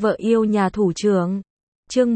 Vợ yêu nhà thủ trưởng. Chương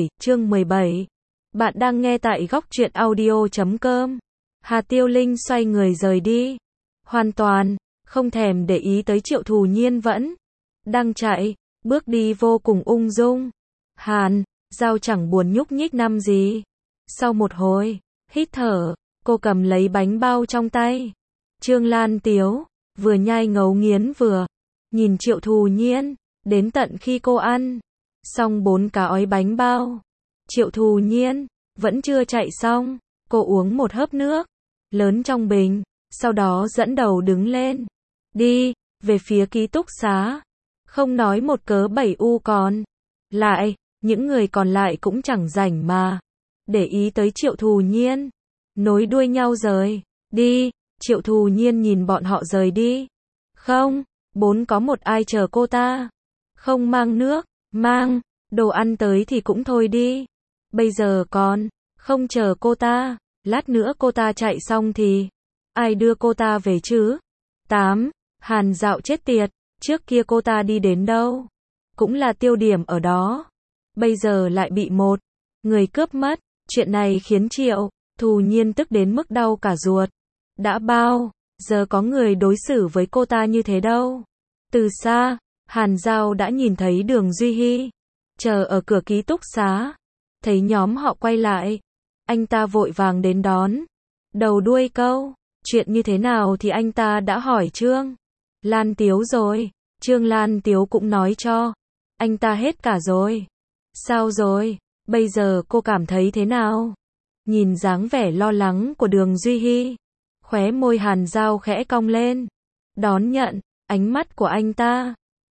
17. Bạn đang nghe tại góc truyện audio.com. Hà Tiêu Linh xoay người rời đi. Hoàn toàn, không thèm để ý tới Triệu Thù Nhiên vẫn đang chạy, bước đi vô cùng ung dung. Hàn Giao chẳng buồn nhúc nhích năm gì. Sau một hồi hít thở, cô cầm lấy bánh bao trong tay. Trương Lan Tiếu vừa nhai ngấu nghiến vừa nhìn Triệu Thù Nhiên, đến tận khi cô ăn xong 4 cái ói bánh bao. Triệu Thù Nhiên vẫn chưa chạy xong, cô uống một hớp nước lớn trong bình, sau đó dẫn đầu đứng lên, đi về phía ký túc xá. Không nói một cớ 7U còn lại, những người còn lại cũng chẳng rảnh mà để ý tới Triệu Thù Nhiên, nối đuôi nhau rời đi. Triệu Thù Nhiên nhìn bọn họ rời đi. Không, có một ai chờ cô ta. Không mang nước, mang đồ ăn tới thì cũng thôi đi. Bây giờ còn không chờ cô ta, lát nữa cô ta chạy xong thì ai đưa cô ta về chứ? 8. Hàn Dạo chết tiệt, trước kia cô ta đi đến đâu cũng là tiêu điểm ở đó. Bây giờ lại bị một người cướp mất. Chuyện này khiến Triệu Thù Nhiên tức đến mức đau cả ruột. Đã bao giờ có người đối xử với cô ta như thế đâu. Từ xa, Hàn Giao đã nhìn thấy Đường Duy Hy chờ ở cửa ký túc xá. Thấy nhóm họ quay lại, anh ta vội vàng đến đón. Đầu đuôi câu chuyện như thế nào thì anh ta đã hỏi Trương Lan Tiếu rồi. Trương Lan Tiếu cũng nói cho anh ta hết cả rồi. Sao rồi? Bây giờ cô cảm thấy thế nào? Nhìn dáng vẻ lo lắng của Đường Duy Hy, khóe môi Hàn Giao khẽ cong lên, đón nhận ánh mắt của anh ta.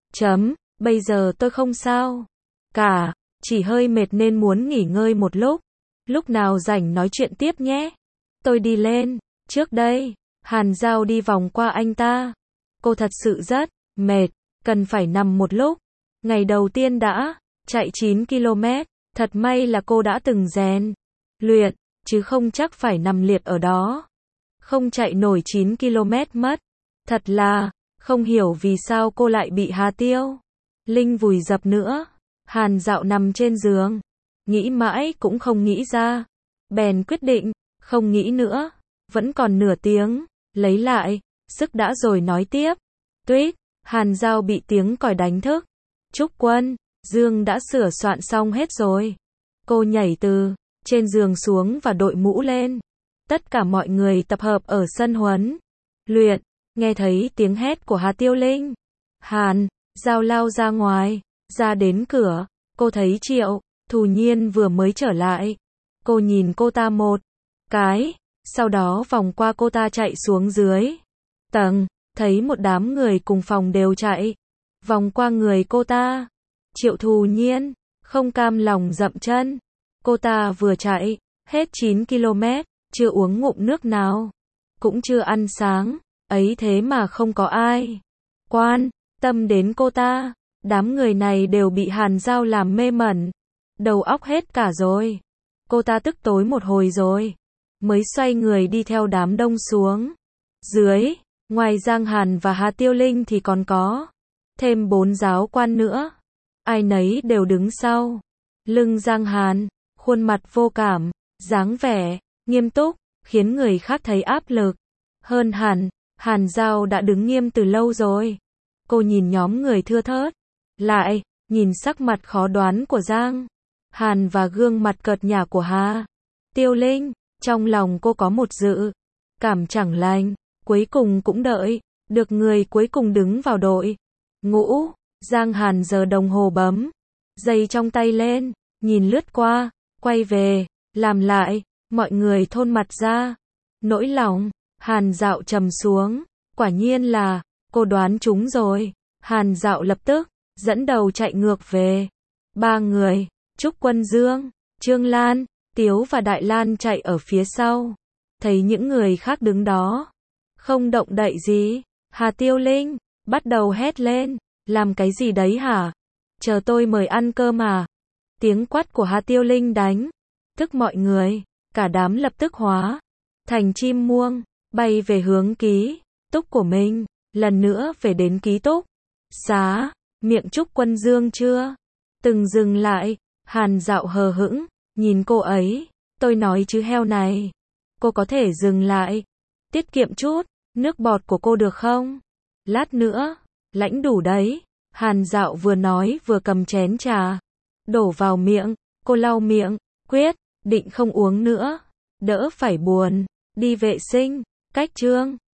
Bây giờ tôi không sao cả, chỉ hơi mệt nên muốn nghỉ ngơi một lúc. Lúc nào rảnh nói chuyện tiếp nhé. Tôi đi lên trước đây. Hàn Giao đi vòng qua anh ta. Cô thật sự rất mệt, cần phải nằm một lúc. Ngày đầu tiên đã chạy 9 km, thật may là cô đã từng rèn luyện, chứ không chắc phải nằm liệt ở đó. Không chạy nổi 9 km mất. Thật là không hiểu vì sao cô lại bị Hà Tiêu Linh vùi dập nữa. Hàn Dạo nằm trên giường, nghĩ mãi cũng không nghĩ ra. Bèn quyết định, không nghĩ nữa. Vẫn còn nửa tiếng, lấy lại sức đã rồi nói tiếp. Tuýt, Hàn Giao bị tiếng còi đánh thức. Trúc Quân, Dương đã sửa soạn xong hết rồi. Cô nhảy từ trên giường xuống và đội mũ lên. Tất cả mọi người tập hợp ở sân huấn luyện. Nghe thấy tiếng hét của Hà Tiêu Linh, Hàn Giao lao ra ngoài. Ra đến cửa, cô thấy Triệu Thù Nhiên vừa mới trở lại. Cô nhìn cô ta một cái, sau đó vòng qua cô ta chạy xuống dưới tầng, thấy một đám người cùng phòng đều chạy vòng qua người cô ta. Triệu Thù Nhiên không cam lòng dậm chân. Cô ta vừa chạy hết 9 km, chưa uống ngụm nước nào, cũng chưa ăn sáng, ấy thế mà không có ai quan tâm đến cô ta. Đám người này đều bị Hàn Giao làm mê mẩn, đầu óc hết cả rồi. Cô ta tức tối một hồi rồi mới xoay người đi theo đám đông xuống dưới. Ngoài Giang Hàn và Hà Tiêu Linh thì còn có thêm 4 giáo quan nữa. Ai nấy đều đứng sau lưng Giang Hàn, khuôn mặt vô cảm, dáng vẻ nghiêm túc, khiến người khác thấy áp lực. Hơn hẳn, Hàn Giao đã đứng nghiêm từ lâu rồi. Cô nhìn nhóm người thưa thớt, lại nhìn sắc mặt khó đoán của Giang Hàn và gương mặt cợt nhả của Hà Tiêu Linh. Trong lòng cô có một dự cảm chẳng lành. Cuối cùng cũng đợi được người cuối cùng đứng vào đội ngũ. Giang Hàn giờ đồng hồ bấm giây trong tay lên, nhìn lướt qua, quay về, làm lại. Mọi người thôn mặt ra. Nỗi lòng Hàn Dạo trầm xuống. Quả nhiên là cô đoán trúng rồi. Hàn Dạo lập tức dẫn đầu chạy ngược về. 3 người, Trúc Quân, Dương, Trương Lan Tiếu và Đại Lan chạy ở phía sau. Thấy những người khác đứng đó không động đậy gì, Hà Tiêu Linh bắt đầu hét lên. Làm cái gì đấy hả? Chờ tôi mời ăn cơm à? Tiếng quát của Hà Tiêu Linh đánh thức mọi người. Cả đám lập tức hóa thành chim muông, bay về hướng ký túc của mình. Lần nữa về đến ký túc xá. Miệng Trúc Quân Dương chưa Từng dừng lại, Hàn Dạo hờ hững, nhìn cô ấy. Tôi nói chứ heo này. Cô có thể dừng lại. Tiết kiệm chút, nước bọt của cô được không? Lát nữa, lãnh đủ đấy. Hàn Dạo vừa nói vừa cầm chén trà. Đổ vào miệng, cô lau miệng, quyết định không uống nữa. Đỡ phải buồn, đi vệ sinh, cách chương.